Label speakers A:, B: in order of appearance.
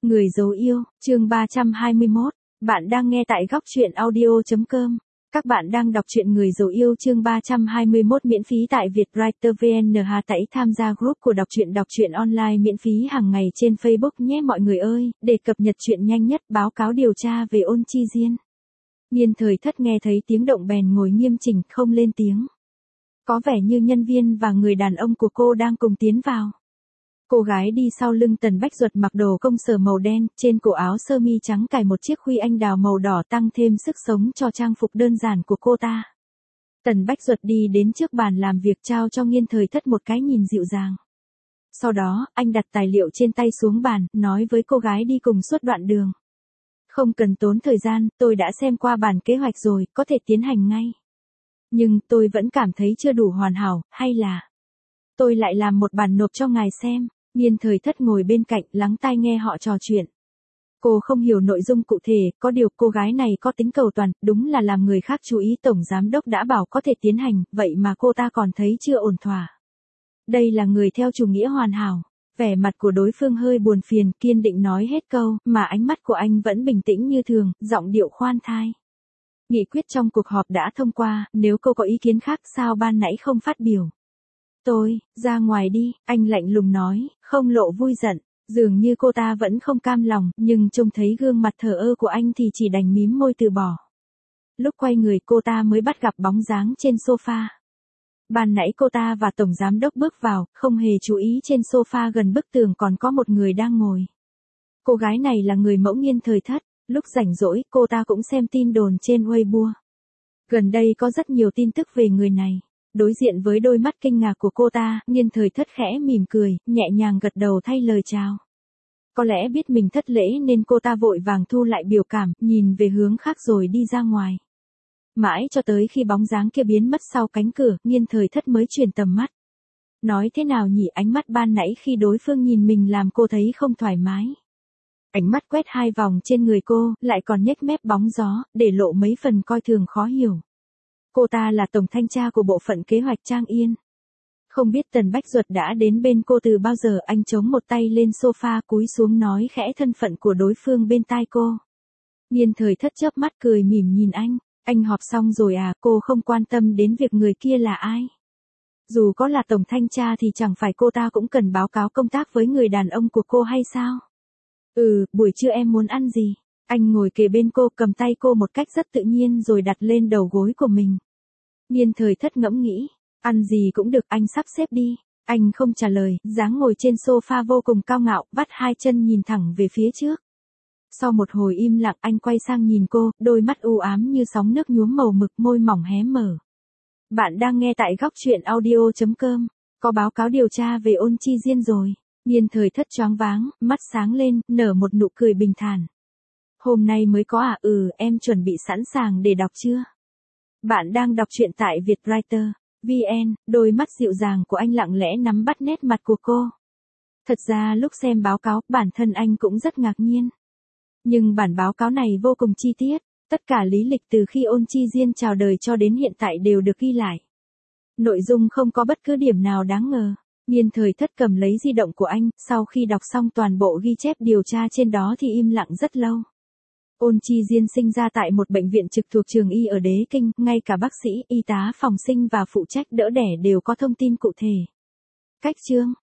A: Người dấu yêu, chương 321. Bạn đang nghe tại góc truyện audio.com. Các bạn đang đọc truyện Người dấu yêu chương 321 miễn phí tại Vietwriter VN. Hãy tham gia group của đọc truyện online miễn phí hàng ngày trên Facebook nhé mọi người ơi, để cập nhật chuyện nhanh nhất. Báo cáo điều tra về Ôn Chi Diên. Nhiên Thời Thất nghe thấy tiếng động bèn ngồi nghiêm chỉnh không lên tiếng. Có vẻ như nhân viên và người đàn ông của cô đang cùng tiến vào. Cô gái đi sau lưng Tần Bách Duật mặc đồ công sở màu đen, trên cổ áo sơ mi trắng cài một chiếc khuy anh đào màu đỏ tăng thêm sức sống cho trang phục đơn giản của cô ta. Tần Bách Duật đi đến trước bàn làm việc trao cho Nhiên Thời Thất một cái nhìn dịu dàng. Sau đó, anh đặt tài liệu trên tay xuống bàn, nói với cô gái đi cùng suốt đoạn đường. Không cần tốn thời gian, tôi đã xem qua bản kế hoạch rồi, có thể tiến hành ngay. Nhưng tôi vẫn cảm thấy chưa đủ hoàn hảo, hay là tôi lại làm một bản nộp cho ngài xem. Nhiên Thời Thất ngồi bên cạnh lắng tai nghe họ trò chuyện. Cô không hiểu nội dung cụ thể, có điều cô gái này có tính cầu toàn, đúng là làm người khác chú ý. Tổng giám đốc đã bảo có thể tiến hành, vậy mà cô ta còn thấy chưa ổn thỏa. Đây là người theo chủ nghĩa hoàn hảo. Vẻ mặt của đối phương hơi buồn phiền, kiên định nói hết câu, mà ánh mắt của anh vẫn bình tĩnh như thường, giọng điệu khoan thai. Nghị quyết trong cuộc họp đã thông qua, nếu cô có ý kiến khác sao ban nãy không phát biểu. Tôi, ra ngoài đi, anh lạnh lùng nói, không lộ vui giận, dường như cô ta vẫn không cam lòng, nhưng trông thấy gương mặt thờ ơ của anh thì chỉ đành mím môi từ bỏ. Lúc quay người cô ta mới bắt gặp bóng dáng trên sofa. Ban nãy cô ta và tổng giám đốc bước vào, không hề chú ý trên sofa gần bức tường còn có một người đang ngồi. Cô gái này là người mẫu Nhiên Thời Thất, lúc rảnh rỗi cô ta cũng xem tin đồn trên Weibo. Gần đây có rất nhiều tin tức về người này. Đối diện với đôi mắt kinh ngạc của cô ta, Nhiên Thời Thất khẽ mỉm cười, nhẹ nhàng gật đầu thay lời chào. Có lẽ biết mình thất lễ nên cô ta vội vàng thu lại biểu cảm, nhìn về hướng khác rồi đi ra ngoài. Mãi cho tới khi bóng dáng kia biến mất sau cánh cửa, Nhiên Thời Thất mới chuyển tầm mắt. Nói thế nào nhỉ, ánh mắt ban nãy khi đối phương nhìn mình làm cô thấy không thoải mái. Ánh mắt quét hai vòng trên người cô, lại còn nhếch mép bóng gió, để lộ mấy phần coi thường khó hiểu. Cô ta là tổng thanh tra của bộ phận kế hoạch Trang Yên. Không biết Tần Bách Duật đã đến bên cô từ bao giờ. Anh chống một tay lên sofa cúi xuống nói khẽ thân phận của đối phương bên tai cô. Nhiên Thời Thất chớp mắt cười mỉm nhìn anh. Anh họp xong rồi à? Cô không quan tâm đến việc người kia là ai. Dù có là tổng thanh tra thì chẳng phải cô ta cũng cần báo cáo công tác với người đàn ông của cô hay sao? Buổi trưa em muốn ăn gì? Anh ngồi kề bên cô, cầm tay cô một cách rất tự nhiên rồi đặt lên đầu gối của mình. Nhiên Thời Thất ngẫm nghĩ, ăn gì cũng được, anh sắp xếp đi. Anh không trả lời, dáng ngồi trên sofa vô cùng cao ngạo, vắt hai chân nhìn thẳng về phía trước. Sau một hồi im lặng anh quay sang nhìn cô, đôi mắt u ám như sóng nước nhuốm màu mực, môi mỏng hé mở. Bạn đang nghe tại góc truyện audio.com. Có báo cáo điều tra về Ôn Chi Diên rồi. Nhiên Thời Thất choáng váng, mắt sáng lên, nở một nụ cười bình thản. Hôm nay mới có à? Em chuẩn bị sẵn sàng để đọc chưa? Bạn đang đọc truyện tại Vietwriter VN. Đôi mắt dịu dàng của anh lặng lẽ nắm bắt nét mặt của cô. Thật ra lúc xem báo cáo, bản thân anh cũng rất ngạc nhiên. Nhưng bản báo cáo này vô cùng chi tiết, tất cả lý lịch từ khi Ôn Chi Diên chào đời cho đến hiện tại đều được ghi lại. Nội dung không có bất cứ điểm nào đáng ngờ. Nhiên Thời Thất cầm lấy di động của anh, sau khi đọc xong toàn bộ ghi chép điều tra trên đó thì im lặng rất lâu. Ôn Chi Diên sinh ra tại một bệnh viện trực thuộc trường y ở Đế Kinh, ngay cả bác sĩ, y tá phòng sinh và phụ trách đỡ đẻ đều có thông tin cụ thể. Cách chương